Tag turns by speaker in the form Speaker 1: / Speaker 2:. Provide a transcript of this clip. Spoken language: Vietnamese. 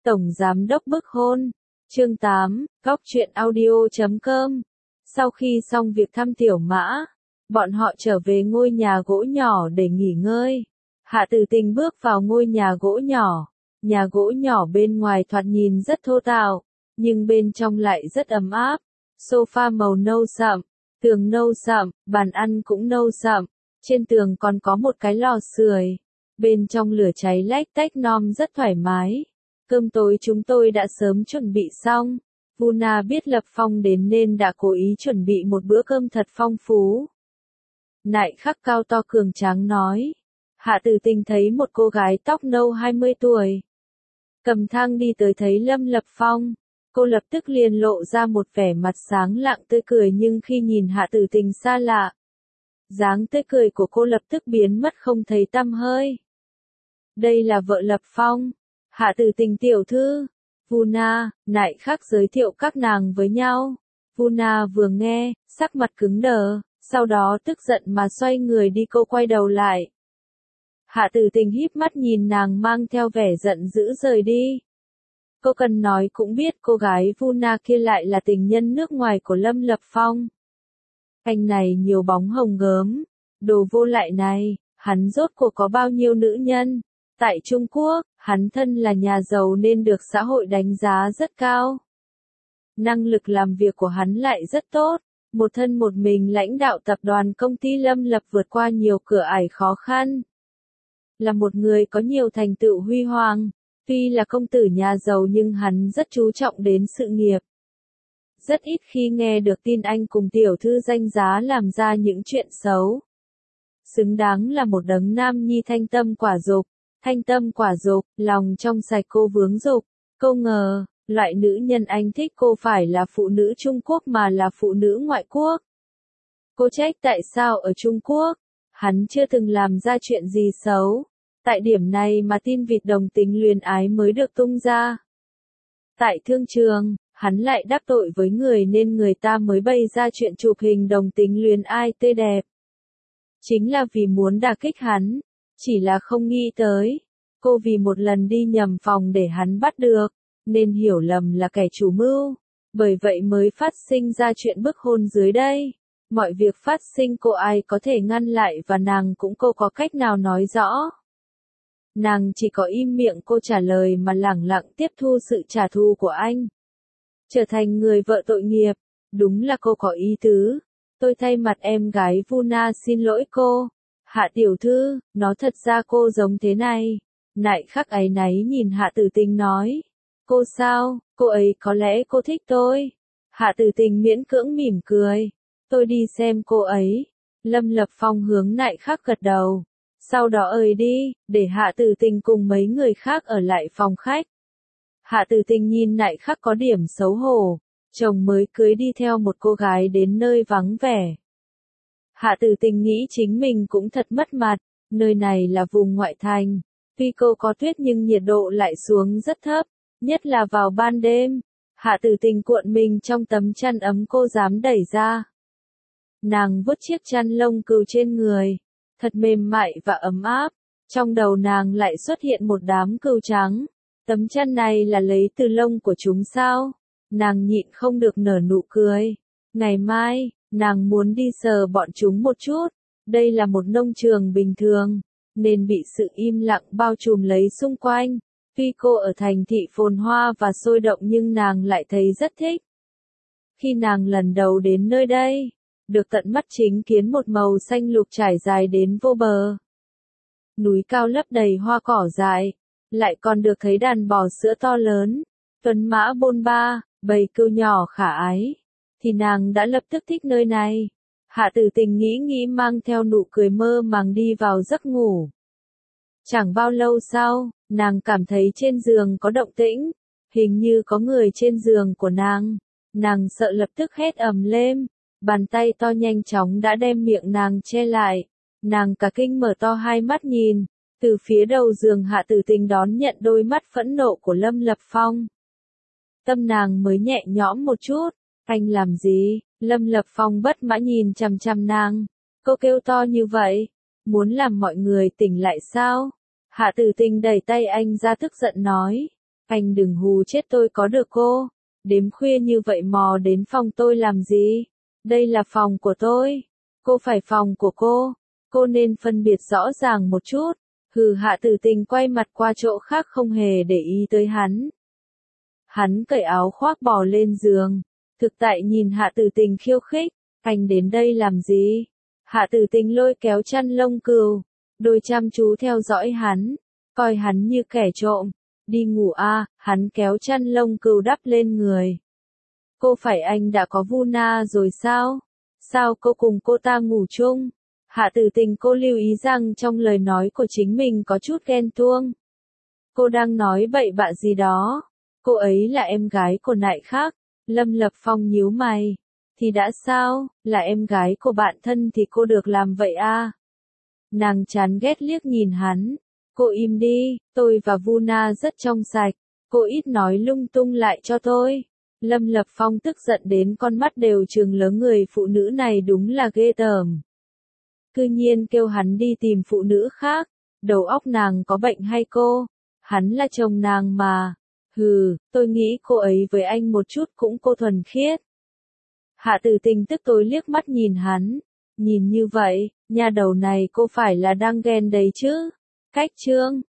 Speaker 1: Tổng Giám đốc bức hôn. Chương 8, Góc truyện audio.com. Sau khi xong việc thăm Tiểu Mã, bọn họ trở về ngôi nhà gỗ nhỏ để nghỉ ngơi. Hạ Tử Tình bước vào ngôi nhà gỗ nhỏ. Nhà gỗ nhỏ bên ngoài thoạt nhìn rất thô tào, nhưng bên trong lại rất ấm áp. Sofa màu nâu sậm, tường nâu sậm, bàn ăn cũng nâu sậm. Trên tường còn có một cái lò sưởi. Bên trong lửa cháy lách tách non rất thoải mái. Cơm tối chúng tôi đã sớm chuẩn bị xong. Vuna biết Lập Phong đến nên đã cố ý chuẩn bị một bữa cơm thật phong phú. Nại Khắc cao to cường tráng nói. Hạ Tử Tình thấy một cô gái tóc nâu 20 tuổi. Cầm thang đi tới thấy Lâm Lập Phong. Cô lập tức liền lộ ra một vẻ mặt sáng lạng tươi cười, nhưng khi nhìn Hạ Tử Tình xa lạ, dáng tươi cười của cô lập tức biến mất không thấy tăm hơi. Đây là vợ Lập Phong. Hạ Tử Tình tiểu thư. Vuna, Nại Khắc giới thiệu các nàng với nhau. Vuna vừa nghe, sắc mặt cứng đờ, sau đó tức giận mà xoay người đi. Cô quay đầu lại. Hạ Tử Tình híp mắt nhìn nàng mang theo vẻ giận dữ rời đi. Cô cần nói cũng biết cô gái Vuna kia lại là tình nhân nước ngoài của Lâm Lập Phong. Anh này nhiều bóng hồng gớm, đồ vô lại này, hắn rốt cuộc có bao nhiêu nữ nhân. Tại Trung Quốc, hắn thân là nhà giàu nên được xã hội đánh giá rất cao. Năng lực làm việc của hắn lại rất tốt, một thân một mình lãnh đạo tập đoàn công ty Lâm Lập vượt qua nhiều cửa ải khó khăn. Là một người có nhiều thành tựu huy hoàng, tuy là công tử nhà giàu nhưng hắn rất chú trọng đến sự nghiệp. Rất ít khi nghe được tin anh cùng tiểu thư danh giá làm ra những chuyện xấu. Xứng đáng là một đấng nam nhi thanh tâm quả dục. Thanh tâm quả dục, lòng trong sạch cô vướng dục. Cô ngờ, loại nữ nhân anh thích cô phải là phụ nữ Trung Quốc mà là phụ nữ ngoại quốc. Cô trách tại sao ở Trung Quốc, hắn chưa từng làm ra chuyện gì xấu. Tại điểm này mà tin vịt đồng tính luyến ái mới được tung ra. Tại thương trường, hắn lại đắc tội với người nên người ta mới bày ra chuyện chụp hình đồng tính luyến ai tê đẹp. Chính là vì muốn đả kích hắn. Chỉ là không nghĩ tới, cô vì một lần đi nhầm phòng để hắn bắt được, nên hiểu lầm là kẻ chủ mưu, bởi vậy mới phát sinh ra chuyện bức hôn dưới đây. Mọi việc phát sinh cô ai có thể ngăn lại và nàng cũng cô có cách nào nói rõ. Nàng chỉ có im miệng cô trả lời mà lẳng lặng tiếp thu sự trả thù của anh. Trở thành người vợ tội nghiệp, đúng là cô có ý tứ. Tôi thay mặt em gái Vuna xin lỗi cô. Hạ tiểu thư, nó thật ra cô giống thế này. Nại Khắc áy náy nhìn Hạ Tử Tình nói. Cô sao, cô ấy có lẽ cô thích tôi. Hạ Tử Tình miễn cưỡng mỉm cười. Tôi đi xem cô ấy. Lâm Lập Phong hướng Nại Khắc gật đầu. Sau đó đi, để Hạ Tử Tình cùng mấy người khác ở lại phòng khách. Hạ Tử Tình nhìn Nại Khắc có điểm xấu hổ. Chồng mới cưới đi theo một cô gái đến nơi vắng vẻ. Hạ Tử Tình nghĩ chính mình cũng thật mất mặt, nơi này là vùng ngoại thành, tuy cô có tuyết nhưng nhiệt độ lại xuống rất thấp, nhất là vào ban đêm. Hạ Tử Tình cuộn mình trong tấm chăn ấm cô dám đẩy ra. Nàng vuốt chiếc chăn lông cừu trên người, thật mềm mại và ấm áp, trong đầu nàng lại xuất hiện một đám cừu trắng. Tấm chăn này là lấy từ lông của chúng sao? Nàng nhịn không được nở nụ cười. Ngày mai, nàng muốn đi sờ bọn chúng một chút. Đây là một nông trường bình thường, nên bị sự im lặng bao trùm lấy xung quanh. Tuy cô ở thành thị phồn hoa và sôi động nhưng nàng lại thấy rất thích. Khi nàng lần đầu đến nơi đây, được tận mắt chính kiến một màu xanh lục trải dài đến vô bờ. Núi cao lấp đầy hoa cỏ dại, lại còn được thấy đàn bò sữa to lớn, tuấn mã bôn ba, bầy cừu nhỏ khả ái. Thì nàng đã lập tức thích nơi này. Hạ Tử Tình nghĩ mang theo nụ cười mơ màng đi vào giấc ngủ. Chẳng bao lâu sau, nàng cảm thấy trên giường có động tĩnh, hình như có người trên giường của nàng. Nàng sợ lập tức hét ầm lên, bàn tay to nhanh chóng đã đem miệng nàng che lại. Nàng cả kinh mở to hai mắt nhìn, từ phía đầu giường Hạ Tử Tình đón nhận đôi mắt phẫn nộ của Lâm Lập Phong. Tâm nàng mới nhẹ nhõm một chút. Anh làm gì? Lâm Lập Phong bất mãn nhìn chằm chằm nàng. Cô kêu to như vậy, muốn làm mọi người tỉnh lại sao? Hạ Tử Tình đẩy tay anh ra tức giận nói. Anh đừng hù chết tôi có được cô. Đêm khuya như vậy mò đến phòng tôi làm gì? Đây là phòng của tôi. Cô phải phòng của cô. Cô nên phân biệt rõ ràng một chút. Hừ, Hạ Tử Tình quay mặt qua chỗ khác không hề để ý tới hắn. Hắn cởi áo khoác bò lên giường. Thực tại nhìn Hạ Tử Tình khiêu khích. Anh đến đây làm gì? Hạ Tử Tình lôi kéo chăn lông cừu. Đôi chăm chú theo dõi hắn. Coi hắn như kẻ trộm. Đi ngủ à, hắn kéo chăn lông cừu đắp lên người. Cô phải anh đã có Vuna rồi sao? Sao cô cùng cô ta ngủ chung? Hạ Tử Tình cô lưu ý rằng trong lời nói của chính mình có chút ghen tuông. Cô đang nói bậy bạ gì đó. Cô ấy là em gái của nại khác. Lâm Lập Phong nhíu mày. Thì đã sao, là em gái của bạn thân thì cô được làm vậy à? Nàng chán ghét liếc nhìn hắn. Cô im đi, tôi và Vuna rất trong sạch. Cô ít nói lung tung lại cho tôi. Lâm Lập Phong tức giận đến con mắt đều trừng lớn, người phụ nữ này đúng là ghê tởm. Cư nhiên kêu hắn đi tìm phụ nữ khác. Đầu óc nàng có bệnh hay cô? Hắn là chồng nàng mà. Hừ, tôi nghĩ cô ấy với anh một chút cũng cô thuần khiết. Hạ Tử Tình tức tối liếc mắt nhìn hắn. Nhìn như vậy, nhà đầu này cô phải là đang ghen đấy chứ. Cách chương